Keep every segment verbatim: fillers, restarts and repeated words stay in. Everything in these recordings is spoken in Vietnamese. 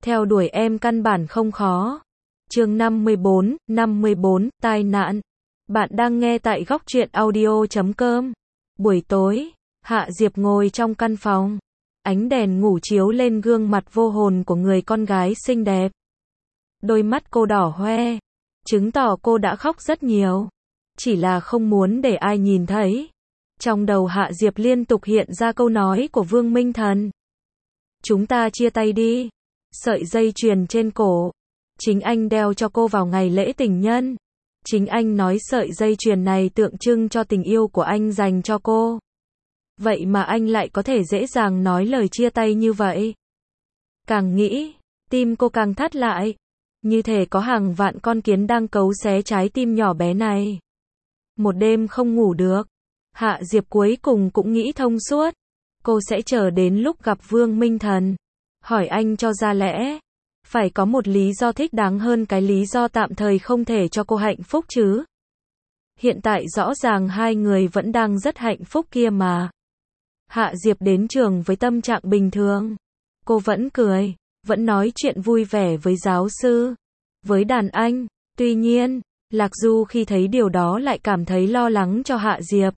Theo đuổi em căn bản không khó. Chương năm mươi bốn, năm mươi bốn, tai nạn. Bạn đang nghe tại góc truyện audio chấm com. Buổi tối, Hạ Diệp ngồi trong căn phòng. Ánh đèn ngủ chiếu lên gương mặt vô hồn của người con gái xinh đẹp. Đôi mắt cô đỏ hoe, chứng tỏ cô đã khóc rất nhiều. Chỉ là không muốn để ai nhìn thấy. Trong đầu Hạ Diệp liên tục hiện ra câu nói của Vương Minh Thần. Chúng ta chia tay đi. Sợi dây chuyền trên cổ. Chính anh đeo cho cô vào ngày lễ tình nhân. Chính anh nói sợi dây chuyền này tượng trưng cho tình yêu của anh dành cho cô. Vậy mà anh lại có thể dễ dàng nói lời chia tay như vậy. Càng nghĩ, tim cô càng thắt lại. Như thể có hàng vạn con kiến đang cấu xé trái tim nhỏ bé này. Một đêm không ngủ được. Hạ Diệp cuối cùng cũng nghĩ thông suốt. Cô sẽ chờ đến lúc gặp Vương Minh Thần. Hỏi anh cho ra lẽ. Phải có một lý do thích đáng hơn cái lý do tạm thời không thể cho cô hạnh phúc chứ. Hiện tại rõ ràng hai người vẫn đang rất hạnh phúc kia mà. Hạ Diệp đến trường với tâm trạng bình thường. Cô vẫn cười, vẫn nói chuyện vui vẻ với giáo sư, với đàn anh. Tuy nhiên, Lạc Du khi thấy điều đó lại cảm thấy lo lắng cho Hạ Diệp.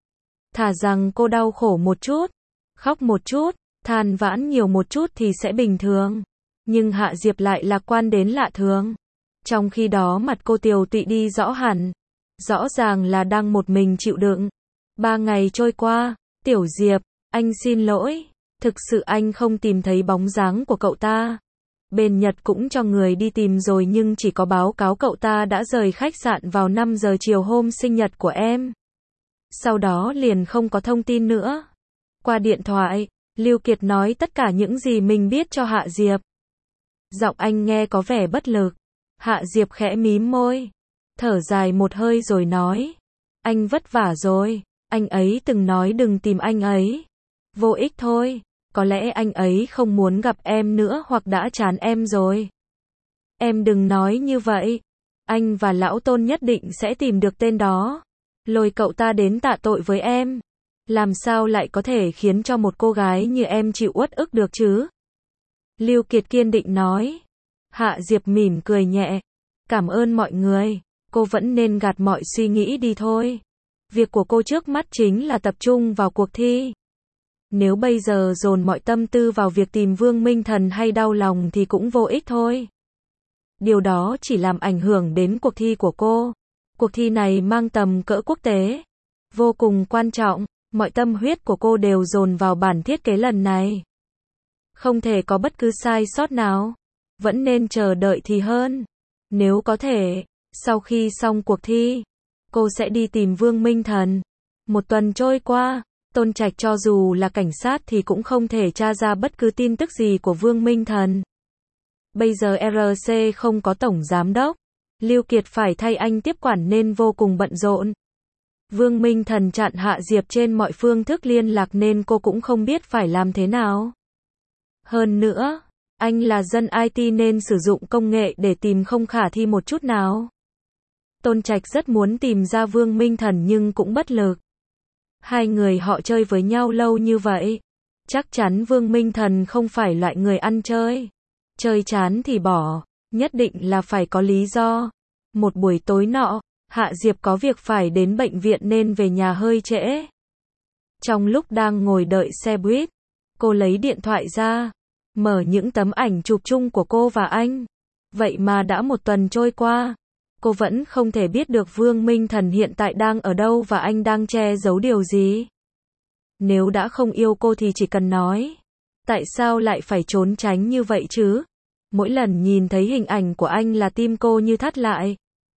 Thà rằng cô đau khổ một chút, khóc một chút, than vãn nhiều một chút thì sẽ bình thường. Nhưng Hạ Diệp lại lạc quan đến lạ thường. Trong khi đó mặt cô tiều tụy đi rõ hẳn. Rõ ràng là đang một mình chịu đựng. Ba ngày trôi qua, Tiểu Diệp, anh xin lỗi. Thực sự anh không tìm thấy bóng dáng của cậu ta. Bên Nhật cũng cho người đi tìm rồi nhưng chỉ có báo cáo cậu ta đã rời khách sạn vào năm giờ chiều hôm sinh nhật của em. Sau đó liền không có thông tin nữa. Qua điện thoại, Lưu Kiệt nói tất cả những gì mình biết cho Hạ Diệp. Giọng anh nghe có vẻ bất lực. Hạ Diệp khẽ mím môi. Thở dài một hơi rồi nói. Anh vất vả rồi. Anh ấy từng nói đừng tìm anh ấy. Vô ích thôi. Có lẽ anh ấy không muốn gặp em nữa hoặc đã chán em rồi. Em đừng nói như vậy. Anh và lão Tôn nhất định sẽ tìm được tên đó. Lôi cậu ta đến tạ tội với em. Làm sao lại có thể khiến cho một cô gái như em chịu uất ức được chứ? Lưu Kiệt kiên định nói. Hạ Diệp mỉm cười nhẹ. Cảm ơn mọi người. Cô vẫn nên gạt mọi suy nghĩ đi thôi. Việc của cô trước mắt chính là tập trung vào cuộc thi. Nếu bây giờ dồn mọi tâm tư vào việc tìm Vương Minh Thần hay đau lòng thì cũng vô ích thôi. Điều đó chỉ làm ảnh hưởng đến cuộc thi của cô. Cuộc thi này mang tầm cỡ quốc tế. Vô cùng quan trọng. Mọi tâm huyết của cô đều dồn vào bản thiết kế lần này. Không thể có bất cứ sai sót nào. Vẫn nên chờ đợi thì hơn. Nếu có thể, sau khi xong cuộc thi, cô sẽ đi tìm Vương Minh Thần. Một tuần trôi qua, Tôn Trạch cho dù là cảnh sát thì cũng không thể tra ra bất cứ tin tức gì của Vương Minh Thần. Bây giờ rờ xê không có tổng giám đốc. Lưu Kiệt phải thay anh tiếp quản nên vô cùng bận rộn. Vương Minh Thần chặn Hạ Diệp trên mọi phương thức liên lạc nên cô cũng không biết phải làm thế nào. Hơn nữa, anh là dân i tê nên sử dụng công nghệ để tìm không khả thi một chút nào. Tôn Trạch rất muốn tìm ra Vương Minh Thần nhưng cũng bất lực. Hai người họ chơi với nhau lâu như vậy. Chắc chắn Vương Minh Thần không phải loại người ăn chơi. Chơi chán thì bỏ, nhất định là phải có lý do. Một buổi tối nọ, Hạ Diệp có việc phải đến bệnh viện nên về nhà hơi trễ. Trong lúc đang ngồi đợi xe buýt, cô lấy điện thoại ra, mở những tấm ảnh chụp chung của cô và anh. Vậy mà đã một tuần trôi qua, cô vẫn không thể biết được Vương Minh Thần hiện tại đang ở đâu và anh đang che giấu điều gì. Nếu đã không yêu cô thì chỉ cần nói. Tại sao lại phải trốn tránh như vậy chứ? Mỗi lần nhìn thấy hình ảnh của anh là tim cô như thắt lại.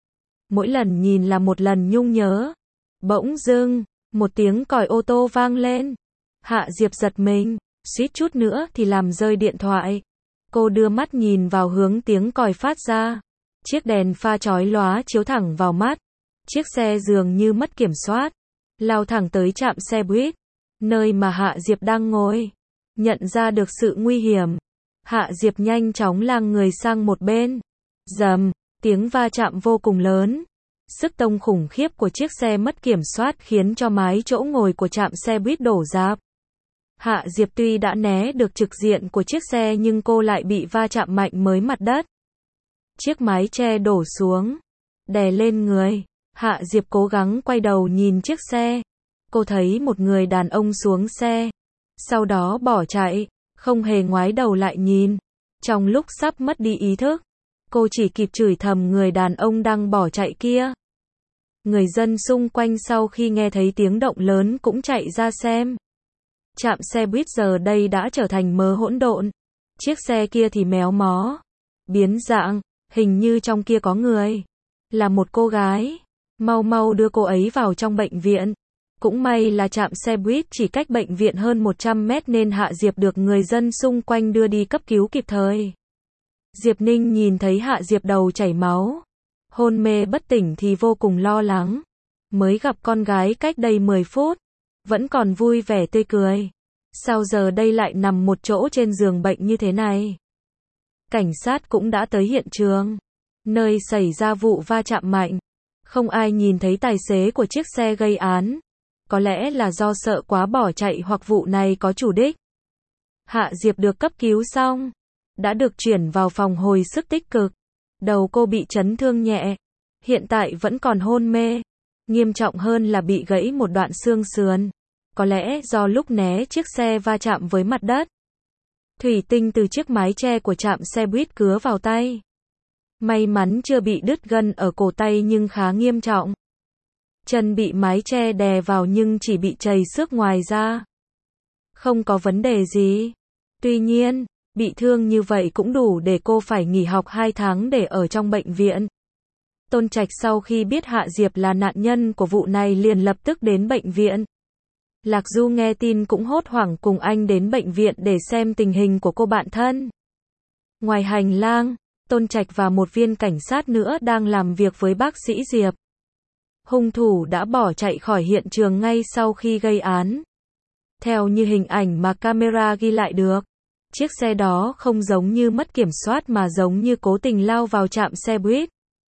Mỗi lần nhìn là một lần nhung nhớ. Bỗng dưng, một tiếng còi ô tô vang lên. Hạ Diệp giật mình, suýt chút nữa thì làm rơi điện thoại. Cô đưa mắt nhìn vào hướng tiếng còi phát ra. Chiếc đèn pha chói lóa chiếu thẳng vào mắt. Chiếc xe dường như mất kiểm soát, lao thẳng tới trạm xe buýt, nơi mà Hạ Diệp đang ngồi. Nhận ra được sự nguy hiểm, Hạ Diệp nhanh chóng làng người sang một bên. Rầm, tiếng va chạm vô cùng lớn. Sức tông khủng khiếp của chiếc xe mất kiểm soát khiến cho mái chỗ ngồi của trạm xe buýt đổ rạp. Hạ Diệp tuy đã né được trực diện của chiếc xe nhưng cô lại bị va chạm mạnh mới mặt đất. Chiếc mái che đổ xuống, đè lên người. Hạ Diệp cố gắng quay đầu nhìn chiếc xe. Cô thấy một người đàn ông xuống xe, sau đó bỏ chạy, không hề ngoái đầu lại nhìn. Trong lúc sắp mất đi ý thức, cô chỉ kịp chửi thầm người đàn ông đang bỏ chạy kia. Người dân xung quanh sau khi nghe thấy tiếng động lớn cũng chạy ra xem. Trạm xe buýt giờ đây đã trở thành mớ hỗn độn. Chiếc xe kia thì méo mó, biến dạng, hình như trong kia có người. Là một cô gái. Mau mau đưa cô ấy vào trong bệnh viện. Cũng may là trạm xe buýt chỉ cách bệnh viện hơn một trăm mét nên Hạ Diệp được người dân xung quanh đưa đi cấp cứu kịp thời. Diệp Ninh nhìn thấy Hạ Diệp đầu chảy máu, hôn mê bất tỉnh thì vô cùng lo lắng. Mới gặp con gái cách đây mười phút, vẫn còn vui vẻ tươi cười. Sao giờ đây lại nằm một chỗ trên giường bệnh như thế này? Cảnh sát cũng đã tới hiện trường, nơi xảy ra vụ va chạm mạnh. Không ai nhìn thấy tài xế của chiếc xe gây án. Có lẽ là do sợ quá bỏ chạy hoặc vụ này có chủ đích. Hạ Diệp được cấp cứu xong, đã được chuyển vào phòng hồi sức tích cực. Đầu cô bị chấn thương nhẹ, hiện tại vẫn còn hôn mê. Nghiêm trọng hơn là bị gãy một đoạn xương sườn. Có lẽ do lúc né chiếc xe va chạm với mặt đất. Thủy tinh từ chiếc mái che của trạm xe buýt cứa vào tay. May mắn chưa bị đứt gân ở cổ tay nhưng khá nghiêm trọng. Chân bị mái che đè vào nhưng chỉ bị trầy xước ngoài ra. Không có vấn đề gì. Tuy nhiên, bị thương như vậy cũng đủ để cô phải nghỉ học hai tháng để ở trong bệnh viện. Tôn Trạch sau khi biết Hạ Diệp là nạn nhân của vụ này liền lập tức đến bệnh viện. Lạc Du nghe tin cũng hốt hoảng cùng anh đến bệnh viện để xem tình hình của cô bạn thân. Ngoài hành lang, Tôn Trạch và một viên cảnh sát nữa đang làm việc với bác sĩ Diệp. Hung thủ đã bỏ chạy khỏi hiện trường ngay sau khi gây án. Theo như hình ảnh mà camera ghi lại được, chiếc xe đó không giống như mất kiểm soát mà giống như cố tình lao vào trạm xe buýt.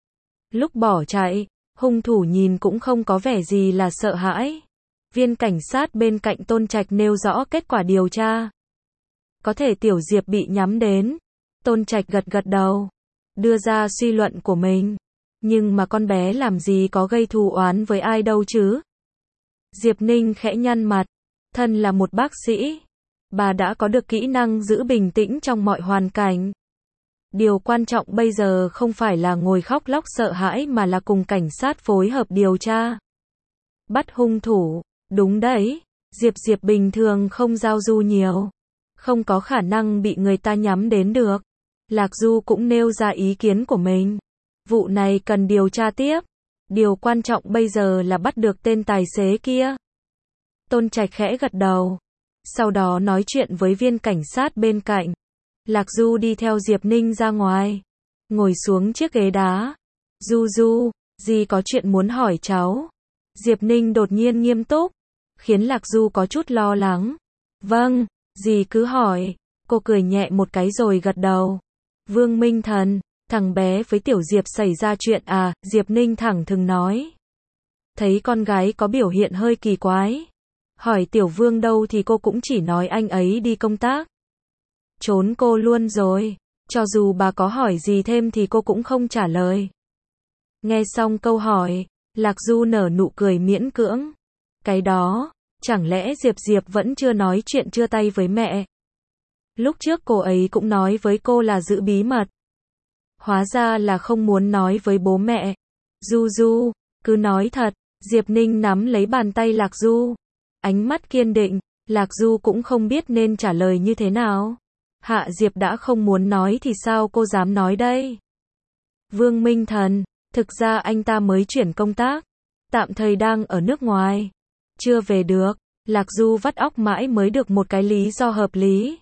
Lúc bỏ chạy, hung thủ nhìn cũng không có vẻ gì là sợ hãi. Viên cảnh sát bên cạnh Tôn Trạch nêu rõ kết quả điều tra. Có thể Tiểu Diệp bị nhắm đến. Tôn Trạch gật gật đầu, đưa ra suy luận của mình. Nhưng mà con bé làm gì có gây thù oán với ai đâu chứ? Diệp Ninh khẽ nhăn mặt. Thân là một bác sĩ, bà đã có được kỹ năng giữ bình tĩnh trong mọi hoàn cảnh. Điều quan trọng bây giờ không phải là ngồi khóc lóc sợ hãi mà là cùng cảnh sát phối hợp điều tra. Bắt hung thủ, đúng đấy, Diệp Diệp bình thường không giao du nhiều. Không có khả năng bị người ta nhắm đến được. Lạc Du cũng nêu ra ý kiến của mình. Vụ này cần điều tra tiếp. Điều quan trọng bây giờ là bắt được tên tài xế kia. Tôn Trạch khẽ gật đầu. Sau đó nói chuyện với viên cảnh sát bên cạnh. Lạc Du đi theo Diệp Ninh ra ngoài. Ngồi xuống chiếc ghế đá. Du Du, dì có chuyện muốn hỏi cháu. Diệp Ninh đột nhiên nghiêm túc, khiến Lạc Du có chút lo lắng. Vâng, dì cứ hỏi. Cô cười nhẹ một cái rồi gật đầu. Vương Minh Thần, thằng bé với Tiểu Diệp xảy ra chuyện à? Diệp Ninh thẳng thừng nói. Thấy con gái có biểu hiện hơi kỳ quái. Hỏi Tiểu Vương đâu thì cô cũng chỉ nói anh ấy đi công tác. Trốn cô luôn rồi. Cho dù bà có hỏi gì thêm thì cô cũng không trả lời. Nghe xong câu hỏi, Lạc Du nở nụ cười miễn cưỡng. Cái đó, chẳng lẽ Diệp Diệp vẫn chưa nói chuyện chia tay với mẹ? Lúc trước cô ấy cũng nói với cô là giữ bí mật. Hóa ra là không muốn nói với bố mẹ. Du Du, cứ nói thật. Diệp Ninh nắm lấy bàn tay Lạc Du. Ánh mắt kiên định, Lạc Du cũng không biết nên trả lời như thế nào. Hạ Diệp đã không muốn nói thì sao cô dám nói đây? Vương Minh Thần, thực ra anh ta mới chuyển công tác. Tạm thời đang ở nước ngoài. Chưa về được. Lạc Du vắt óc mãi mới được một cái lý do hợp lý.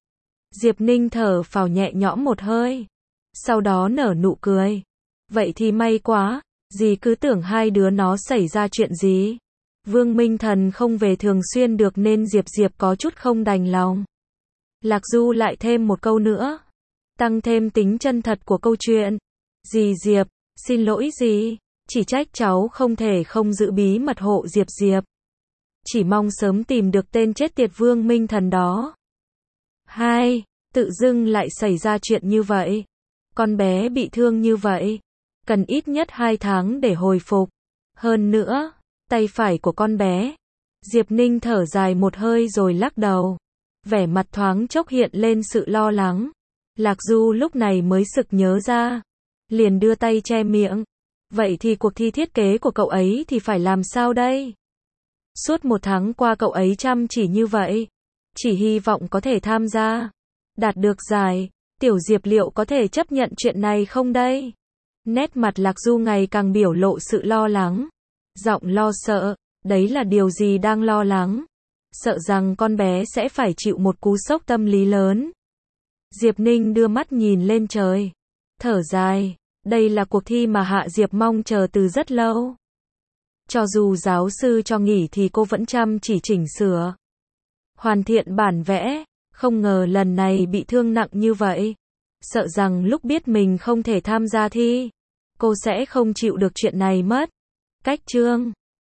Diệp Ninh thở phào nhẹ nhõm một hơi. Sau đó nở nụ cười. Vậy thì may quá. Dì cứ tưởng hai đứa nó xảy ra chuyện gì. Vương Minh Thần không về thường xuyên được nên Diệp Diệp có chút không đành lòng. Lạc Du lại thêm một câu nữa. Tăng thêm tính chân thật của câu chuyện. Dì Diệp, xin lỗi dì. Chỉ trách cháu không thể không giữ bí mật hộ Diệp Diệp. chỉ mong sớm tìm được tên chết tiệt Vương Minh Thần đó. Hai, tự dưng lại xảy ra chuyện như vậy. Con bé bị thương như vậy, cần ít nhất hai tháng để hồi phục. Hơn nữa, tay phải của con bé. Diệp Ninh thở dài một hơi rồi lắc đầu. Vẻ mặt thoáng chốc hiện lên sự lo lắng. Lạc Du lúc này mới sực nhớ ra. Liền đưa tay che miệng. Vậy thì cuộc thi thiết kế của cậu ấy thì phải làm sao đây? Suốt một tháng qua cậu ấy chăm chỉ như vậy. Chỉ hy vọng có thể tham gia. Đạt được giải. Tiểu Diệp liệu có thể chấp nhận chuyện này không đây? Nét mặt Lạc Du ngày càng biểu lộ sự lo lắng. Giọng lo sợ. Đấy là điều gì đang lo lắng? Sợ rằng con bé sẽ phải chịu một cú sốc tâm lý lớn. Diệp Ninh đưa mắt nhìn lên trời. Thở dài. Đây là cuộc thi mà Hạ Diệp mong chờ từ rất lâu. Cho dù giáo sư cho nghỉ thì cô vẫn chăm chỉ chỉnh sửa. Hoàn thiện bản vẽ. Không ngờ lần này bị thương nặng như vậy. Sợ rằng lúc biết mình không thể tham gia thi, cô sẽ không chịu được chuyện này mất. Cách chương